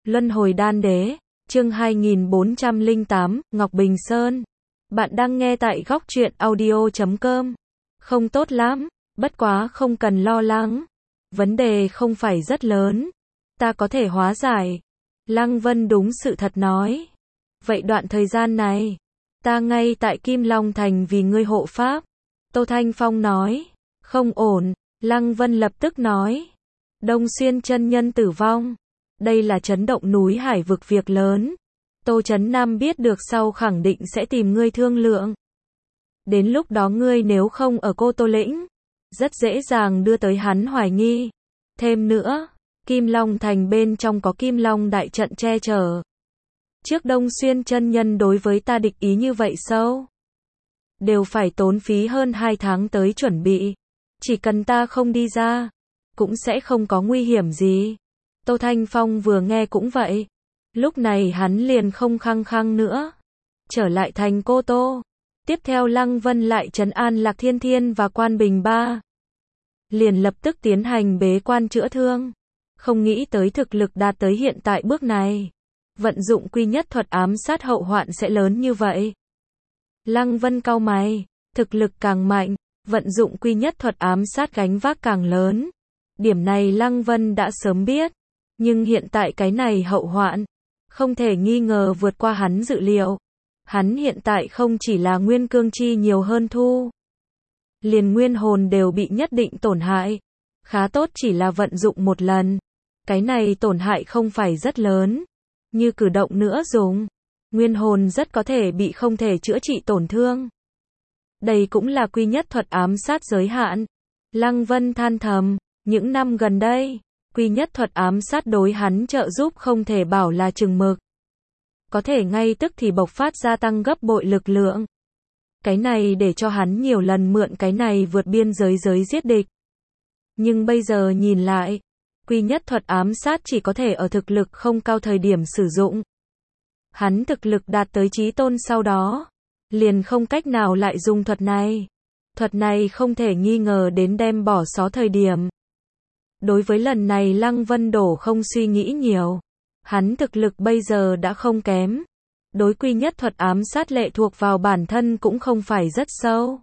Luân hồi đan đế, chương 2408, Ngọc Bình Sơn. Bạn đang nghe tại góc truyện audio.com. Không tốt lắm, bất quá không cần lo lắng. Vấn đề không phải rất lớn. Ta có thể hóa giải. Lăng Vân đúng sự thật nói. Vậy đoạn thời gian này, ta ngay tại Kim Long Thành vì ngươi hộ pháp. Tô Thanh Phong nói. Không ổn, Lăng Vân lập tức nói. Đông Xuyên chân nhân tử vong. Đây là chấn động núi hải vực việc lớn. Tô Chấn Nam biết được sau khẳng định sẽ tìm ngươi thương lượng. Đến lúc đó ngươi nếu không ở Cô Tô Lĩnh, rất dễ dàng đưa tới hắn hoài nghi. Thêm nữa, Kim Long Thành bên trong có Kim Long đại trận che chở. Trước Đông Xuyên chân nhân đối với ta địch ý như vậy sâu, đều phải tốn phí hơn 2 tháng tới chuẩn bị. Chỉ cần ta không đi ra, cũng sẽ không có nguy hiểm gì. Tô Thanh Phong vừa nghe cũng vậy. Lúc này hắn liền không khăng khăng nữa. Trở lại thành Cô Tô. Tiếp theo Lăng Vân lại trấn an Lạc Thiên Thiên và Quan Bình Ba. Liền lập tức tiến hành bế quan chữa thương. Không nghĩ tới thực lực đạt tới hiện tại bước này. Vận dụng quy nhất thuật ám sát hậu hoạn sẽ lớn như vậy. Lăng Vân cau mày. Thực lực càng mạnh, vận dụng quy nhất thuật ám sát gánh vác càng lớn. Điểm này Lăng Vân đã sớm biết. Nhưng hiện tại cái này hậu hoạn, không thể nghi ngờ vượt qua hắn dự liệu. Hắn hiện tại không chỉ là nguyên cương chi nhiều hơn thu. Liền nguyên hồn đều bị nhất định tổn hại. Khá tốt chỉ là vận dụng một lần. Cái này tổn hại không phải rất lớn. Như cử động nữa dùng. Nguyên hồn rất có thể bị không thể chữa trị tổn thương. Đây cũng là quy nhất thuật ám sát giới hạn. Lăng Vân than thầm, những năm gần đây, quy nhất thuật ám sát đối hắn trợ giúp không thể bảo là chừng mực. Có thể ngay tức thì bộc phát gia tăng gấp bội lực lượng. Cái này để cho hắn nhiều lần mượn cái này vượt biên giới giết địch. Nhưng bây giờ nhìn lại, quy nhất thuật ám sát chỉ có thể ở thực lực không cao thời điểm sử dụng. Hắn thực lực đạt tới chí tôn sau đó, liền không cách nào lại dùng thuật này. Thuật này không thể nghi ngờ đến đem bỏ xó thời điểm. Đối với lần này Lăng Vân Đổ không suy nghĩ nhiều. Hắn thực lực bây giờ đã không kém. Đối quy nhất thuật ám sát lệ thuộc vào bản thân cũng không phải rất sâu.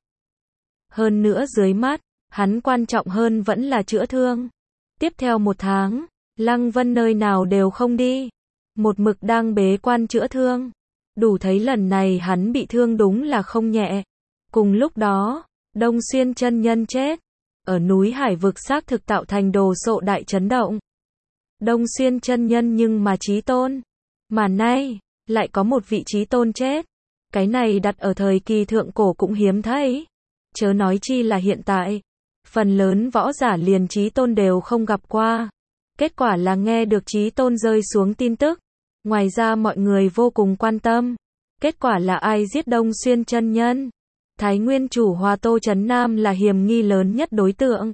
Hơn nữa dưới mắt, hắn quan trọng hơn vẫn là chữa thương. Tiếp theo 1 tháng, Lăng Vân nơi nào đều không đi. Một mực đang bế quan chữa thương. Đủ thấy lần này hắn bị thương đúng là không nhẹ. Cùng lúc đó, Đông Xuyên chân nhân chết. Ở núi hải vực xác thực tạo thành đồ sộ đại chấn động. Đông Xuyên chân nhân nhưng mà chí tôn. Mà nay, lại có một vị chí tôn chết. Cái này đặt ở thời kỳ thượng cổ cũng hiếm thấy. Chớ nói chi là hiện tại. Phần lớn võ giả liền chí tôn đều không gặp qua. Kết quả là nghe được chí tôn rơi xuống tin tức. Ngoài ra mọi người vô cùng quan tâm. Kết quả là ai giết Đông Xuyên chân nhân? Thái Nguyên chủ Hoa Tô Chấn Nam là hiểm nghi lớn nhất đối tượng.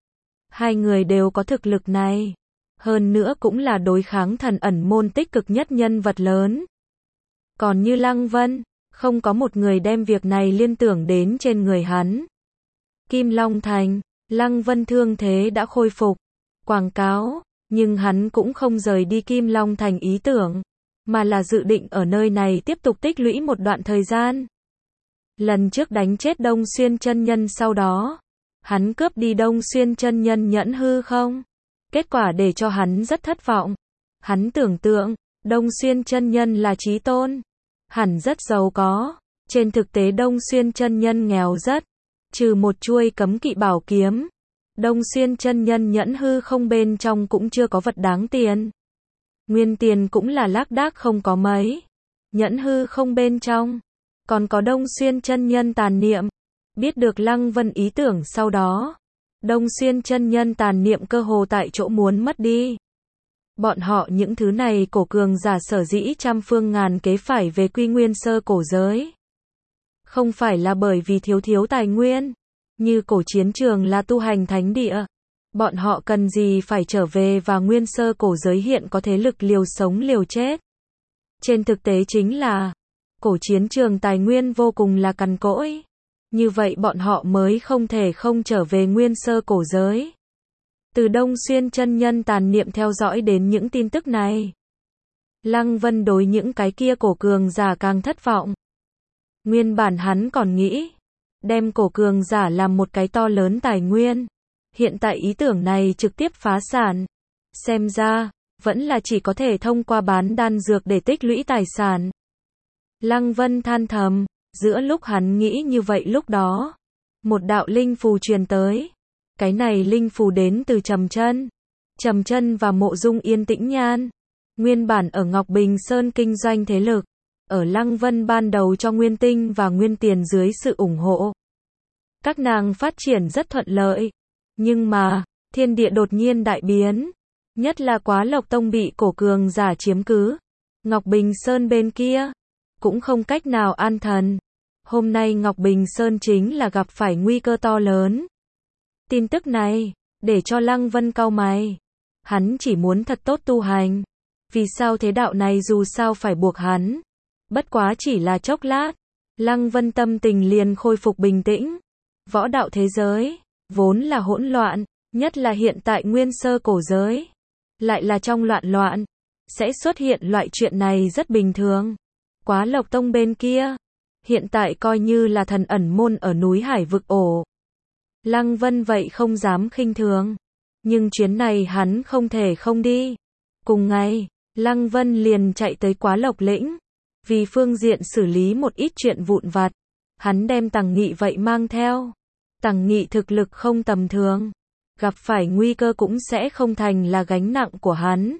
Hai người đều có thực lực này. Hơn nữa cũng là đối kháng thần ẩn môn tích cực nhất nhân vật lớn. Còn như Lăng Vân, không có một người đem việc này liên tưởng đến trên người hắn. Kim Long Thành, Lăng Vân thương thế đã khôi phục. Quảng cáo, nhưng hắn cũng không rời đi Kim Long Thành ý tưởng. Mà là dự định ở nơi này tiếp tục tích lũy một đoạn thời gian. Lần trước đánh chết Đông Xuyên chân nhân sau đó, hắn cướp đi Đông Xuyên chân nhân nhẫn hư không? Kết quả để cho hắn rất thất vọng. Hắn tưởng tượng, Đông Xuyên chân nhân là chí tôn, hẳn rất giàu có. Trên thực tế Đông Xuyên chân nhân nghèo rất, trừ một chuôi cấm kỵ bảo kiếm. Đông Xuyên chân nhân nhẫn hư không bên trong cũng chưa có vật đáng tiền. Nguyên tiền cũng là lác đác không có mấy. Nhẫn hư không bên trong còn có Đông Xuyên chân nhân tàn niệm. Biết được Lăng Vân ý tưởng sau đó, Đông Xuyên chân nhân tàn niệm cơ hồ tại chỗ muốn mất đi. Bọn họ những thứ này cổ cường giả sở dĩ trăm phương ngàn kế phải về quy nguyên sơ cổ giới. Không phải là bởi vì thiếu tài nguyên, như cổ chiến trường là tu hành thánh địa. Bọn họ cần gì phải trở về và nguyên sơ cổ giới hiện có thế lực liều sống liều chết. Trên thực tế chính là cổ chiến trường tài nguyên vô cùng là cằn cỗi. Như vậy bọn họ mới không thể không trở về nguyên sơ cổ giới. Từ Đông Xuyên chân nhân tàn niệm theo dõi đến những tin tức này. Lăng Vân đối những cái kia cổ cường giả càng thất vọng. Nguyên bản hắn còn nghĩ đem cổ cường giả làm một cái to lớn tài nguyên. Hiện tại ý tưởng này trực tiếp phá sản. Xem ra, vẫn là chỉ có thể thông qua bán đan dược để tích lũy tài sản. Lăng Vân than thầm, giữa lúc hắn nghĩ như vậy lúc đó, một đạo linh phù truyền tới. Cái này linh phù đến từ Trầm Chân. Trầm Chân và Mộ Dung Yên Tĩnh Nhan, nguyên bản ở Ngọc Bình Sơn kinh doanh thế lực, ở Lăng Vân ban đầu cho Nguyên Tinh và Nguyên Tiền dưới sự ủng hộ. Các nàng phát triển rất thuận lợi, nhưng mà, thiên địa đột nhiên đại biến, nhất là Quá Lộc Tông bị cổ cường giả chiếm cứ. Ngọc Bình Sơn bên kia, cũng không cách nào an thần. Hôm nay Ngọc Bình Sơn chính là gặp phải nguy cơ to lớn. Tin tức này, để cho Lăng Vân cau mày. Hắn chỉ muốn thật tốt tu hành. Vì sao thế đạo này dù sao phải buộc hắn? Bất quá chỉ là chốc lát, Lăng Vân tâm tình liền khôi phục bình tĩnh. Võ đạo thế giới, vốn là hỗn loạn, nhất là hiện tại nguyên sơ cổ giới. Lại là trong loạn loạn, sẽ xuất hiện loại chuyện này rất bình thường. Quá Lộc Tông bên kia, hiện tại coi như là thần ẩn môn ở núi Hải vực ổ. Lăng Vân vậy không dám khinh thường. Nhưng chuyến này hắn không thể không đi. Cùng ngày, Lăng Vân liền chạy tới Quá Lộc lĩnh. Vì phương diện xử lý một ít chuyện vụn vặt, hắn đem Tằng Nghị vậy mang theo. Tằng Nghị thực lực không tầm thường, gặp phải nguy cơ cũng sẽ không thành là gánh nặng của hắn.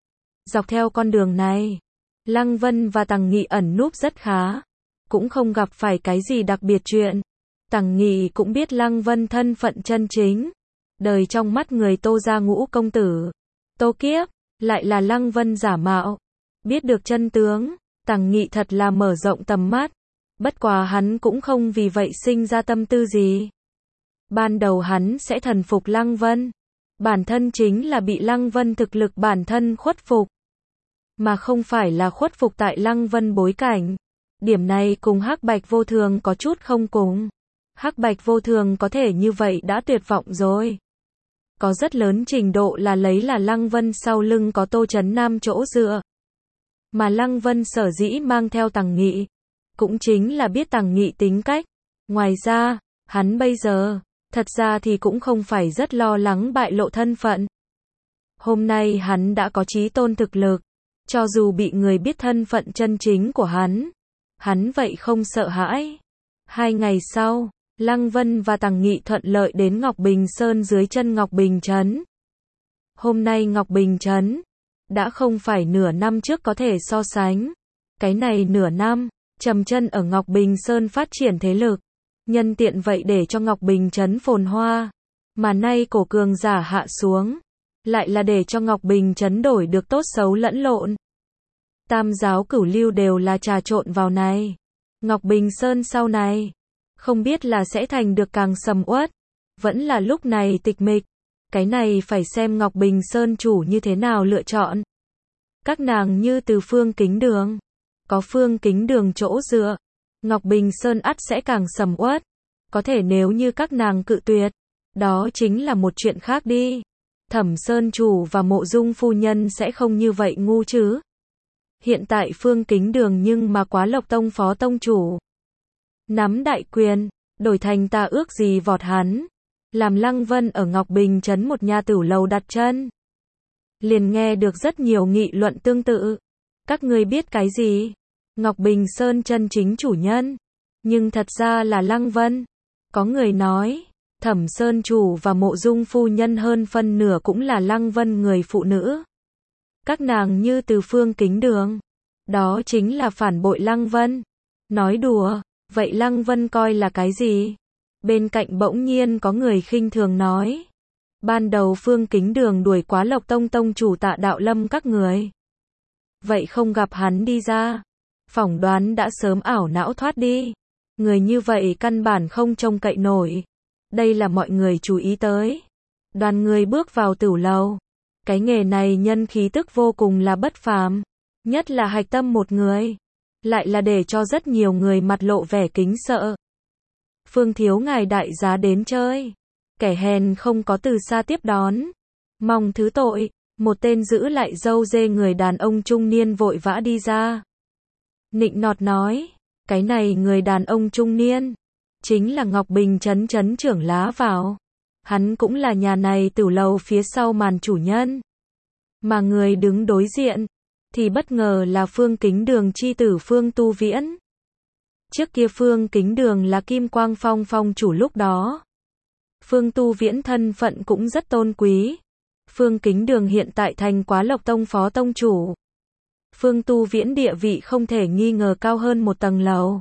Dọc theo con đường này, Lăng Vân và Tằng Nghị ẩn núp rất khá, cũng không gặp phải cái gì đặc biệt chuyện. Tằng Nghị cũng biết Lăng Vân thân phận chân chính, đời trong mắt người Tô gia ngũ công tử. Tô Kiếp, lại là Lăng Vân giả mạo. Biết được chân tướng, Tằng Nghị thật là mở rộng tầm mắt. Bất quá hắn cũng không vì vậy sinh ra tâm tư gì. Ban đầu hắn sẽ thần phục Lăng Vân. Bản thân chính là bị Lăng Vân thực lực bản thân khuất phục. Mà không phải là khuất phục tại Lăng Vân bối cảnh. Điểm này cùng Hắc Bạch Vô Thường có chút không cùng. Hắc Bạch Vô Thường có thể như vậy đã tuyệt vọng rồi. Có rất lớn trình độ là lấy là Lăng Vân sau lưng có Tô Chấn Nam chỗ dựa. Mà Lăng Vân sở dĩ mang theo Tằng Nghị, cũng chính là biết Tằng Nghị tính cách. Ngoài ra, hắn bây giờ, thật ra thì cũng không phải rất lo lắng bại lộ thân phận. Hôm nay hắn đã có chí tôn thực lực, cho dù bị người biết thân phận chân chính của hắn vậy không sợ hãi. 2 ngày sau, Lăng Vân và Tằng Nghị thuận lợi đến Ngọc Bình Sơn dưới chân Ngọc Bình Trấn. Hôm nay Ngọc Bình Trấn đã không phải nửa năm trước có thể so sánh. Cái này nửa năm, Trầm Chân ở Ngọc Bình Sơn phát triển thế lực, nhân tiện vậy để cho Ngọc Bình Trấn phồn hoa. Mà nay cổ cường giả hạ xuống, lại là để cho Ngọc Bình Trấn đổi được tốt xấu lẫn lộn. Tam giáo cửu lưu đều là trà trộn vào này. Ngọc Bình Sơn sau này, không biết là sẽ thành được càng sầm uất, vẫn là lúc này tịch mịch. Cái này phải xem Ngọc Bình Sơn chủ như thế nào lựa chọn. Các nàng như từ Phương Kính Đường, có Phương Kính Đường chỗ dựa, Ngọc Bình Sơn ắt sẽ càng sầm uất. Có thể nếu như các nàng cự tuyệt, đó chính là một chuyện khác đi. Thẩm Sơn chủ và Mộ Dung phu nhân sẽ không như vậy ngu chứ. Hiện tại Phương Kính Đường nhưng mà Quá Lộc Tông phó tông chủ, nắm đại quyền, đổi thành ta ước gì vọt hắn. Làm Lăng Vân ở Ngọc Bình Trấn một nhà tửu lầu đặt chân, liền nghe được rất nhiều nghị luận tương tự. Các ngươi biết cái gì? Ngọc Bình Sơn chân chính chủ nhân, nhưng thật ra là Lăng Vân. Có người nói, Thẩm Sơn chủ và Mộ Dung phu nhân hơn phân nửa cũng là Lăng Vân người phụ nữ. Các nàng như từ Phương Kính Đường, đó chính là phản bội Lăng Vân. Nói đùa, vậy Lăng Vân coi là cái gì? Bên cạnh bỗng nhiên có người khinh thường nói, ban đầu Phương Kính Đường đuổi Quá Lộc Tông tông chủ Tạ Đạo Lâm các người, vậy không gặp hắn đi ra, phỏng đoán đã sớm ảo não thoát đi. Người như vậy căn bản không trông cậy nổi. Đây là mọi người chú ý tới. Đoàn người bước vào tửu lầu. Cái nghề này nhân khí tức vô cùng là bất phàm, nhất là Hạch Tâm một người, lại là để cho rất nhiều người mặt lộ vẻ kính sợ. Phương thiếu ngài đại giá đến chơi, kẻ hèn không có từ xa tiếp đón, mong thứ tội. Một tên giữ lại râu dê người đàn ông trung niên vội vã đi ra. Nịnh nọt nói, cái này người đàn ông trung niên, chính là Ngọc Bình Trấn trấn trưởng Lá Vào. Hắn cũng là nhà này tửu lầu phía sau màn chủ nhân. Mà người đứng đối diện, thì bất ngờ là Phương Kính Đường chi tử Phương Tu Viễn. Trước kia Phương Kính Đường là Kim Quang Phong phong chủ lúc đó. Phương Tu Viễn thân phận cũng rất tôn quý. Phương Kính Đường hiện tại thành Quá Lộc Tông phó tông chủ. Phương Tu Viễn địa vị không thể nghi ngờ cao hơn một tầng lầu.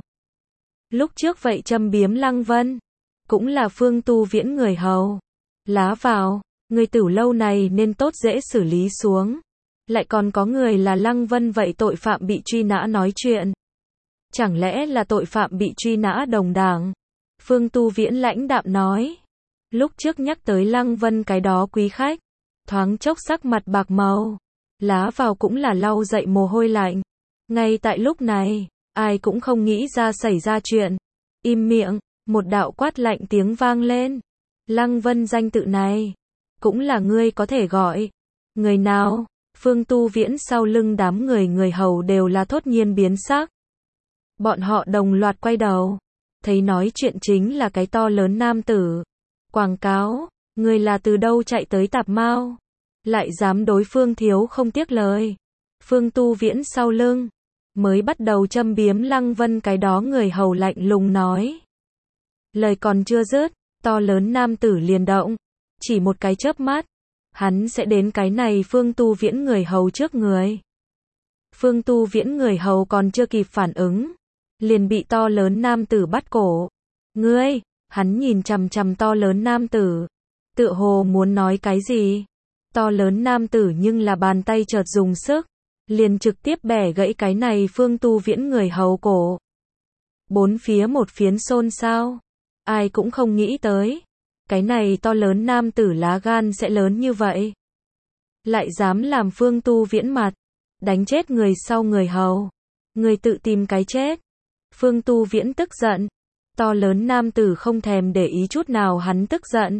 Lúc trước vậy châm biếm Lăng Vân, cũng là Phương Tu Viễn người hầu. Lá Vào, người tửu lâu này nên tốt dễ xử lý xuống. Lại còn có người là Lăng Vân vậy tội phạm bị truy nã nói chuyện. Chẳng lẽ là tội phạm bị truy nã đồng đảng? Phương Tu Viễn lãnh đạm nói. Lúc trước nhắc tới Lăng Vân cái đó quý khách, thoáng chốc sắc mặt bạc màu. Lá Vào cũng là lau dậy mồ hôi lạnh. Ngay tại lúc này, ai cũng không nghĩ ra xảy ra chuyện. Im miệng, một đạo quát lạnh tiếng vang lên. Lăng Vân danh tự này, cũng là ngươi có thể gọi. Người nào? Phương Tu Viễn sau lưng đám người hầu đều là thốt nhiên biến sắc. Bọn họ đồng loạt quay đầu. Thấy nói chuyện chính là cái to lớn nam tử. Quảng cáo, người là từ đâu chạy tới Tạp Mao? Lại dám đối Phương thiếu không tiếc lời. Phương Tu Viễn sau lưng, mới bắt đầu châm biếm Lăng Vân cái đó người hầu lạnh lùng nói. Lời còn chưa dứt, to lớn nam tử liền động. Chỉ một cái chớp mắt, hắn sẽ đến cái này Phương Tu Viễn người hầu trước người. Phương Tu Viễn người hầu còn chưa kịp phản ứng, liền bị to lớn nam tử bắt cổ. Ngươi, hắn nhìn chằm chằm to lớn nam tử, tựa hồ muốn nói cái gì. To lớn nam tử nhưng là bàn tay chợt dùng sức, liền trực tiếp bẻ gãy cái này Phương Tu Viễn người hầu cổ. Bốn phía một phiến xôn xao, ai cũng không nghĩ tới, cái này to lớn nam tử lá gan sẽ lớn như vậy. Lại dám làm Phương Tu Viễn mặt, đánh chết người sau người hầu. Người tự tìm cái chết. Phương Tu Viễn tức giận. To lớn nam tử không thèm để ý chút nào hắn tức giận.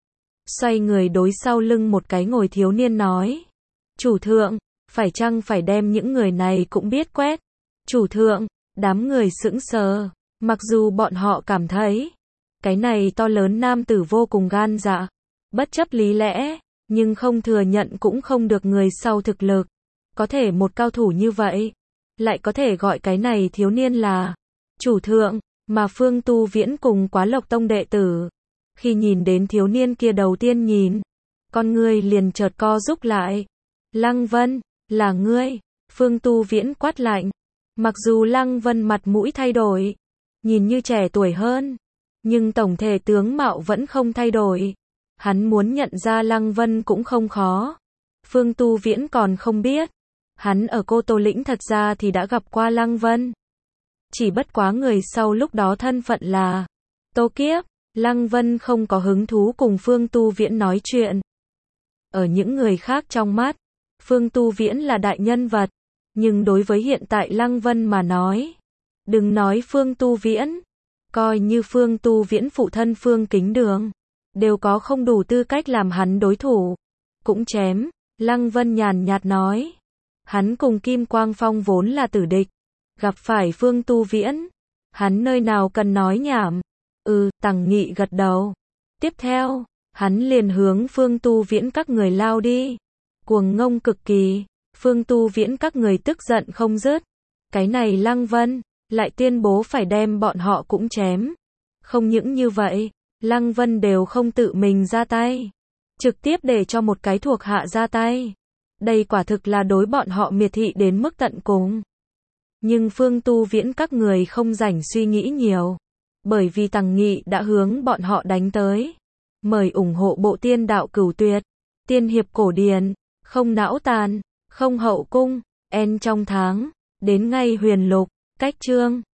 Xoay người đối sau lưng một cái ngồi thiếu niên nói. Chủ thượng, phải chăng phải đem những người này cũng biết quét. Chủ thượng, đám người sững sờ. Mặc dù bọn họ cảm thấy, cái này to lớn nam tử vô cùng gan dạ, bất chấp lý lẽ, nhưng không thừa nhận cũng không được người sau thực lực. Có thể một cao thủ như vậy, lại có thể gọi cái này thiếu niên là chủ thượng, mà Phương Tu Viễn cùng Quá Lộc Tông đệ tử. Khi nhìn đến thiếu niên kia đầu tiên nhìn, con ngươi liền chợt co rúm lại. Lăng Vân, là ngươi? Phương Tu Viễn quát lạnh. Mặc dù Lăng Vân mặt mũi thay đổi, nhìn như trẻ tuổi hơn, nhưng tổng thể tướng mạo vẫn không thay đổi. Hắn muốn nhận ra Lăng Vân cũng không khó. Phương Tu Viễn còn không biết, hắn ở Cô Tô Lĩnh thật ra thì đã gặp qua Lăng Vân. Chỉ bất quá người sau lúc đó thân phận là Tô Kiếp. Lăng Vân không có hứng thú cùng Phương Tu Viễn nói chuyện. Ở những người khác trong mắt, Phương Tu Viễn là đại nhân vật, nhưng đối với hiện tại Lăng Vân mà nói, đừng nói Phương Tu Viễn, coi như Phương Tu Viễn phụ thân Phương Kính Đường, đều có không đủ tư cách làm hắn đối thủ. Cũng chém, Lăng Vân nhàn nhạt nói. Hắn cùng Kim Quang Phong vốn là tử địch, gặp phải Phương Tu Viễn, hắn nơi nào cần nói nhảm. Tằng Nghị gật đầu. Tiếp theo, hắn liền hướng Phương Tu Viễn các người lao đi. Cuồng ngông cực kỳ, Phương Tu Viễn các người tức giận không dứt. Cái này Lăng Vân, lại tuyên bố phải đem bọn họ cũng chém. Không những như vậy, Lăng Vân đều không tự mình ra tay, trực tiếp để cho một cái thuộc hạ ra tay. Đây quả thực là đối bọn họ miệt thị đến mức tận cùng. Nhưng Phương Tu Viễn các người không rảnh suy nghĩ nhiều, bởi vì Tằng Nghị đã hướng bọn họ đánh tới. Mời ủng hộ bộ tiên đạo Cửu Tuyệt, tiên hiệp cổ điển, không não tàn, không hậu cung, en trong tháng, đến ngay huyền lục, cách chương.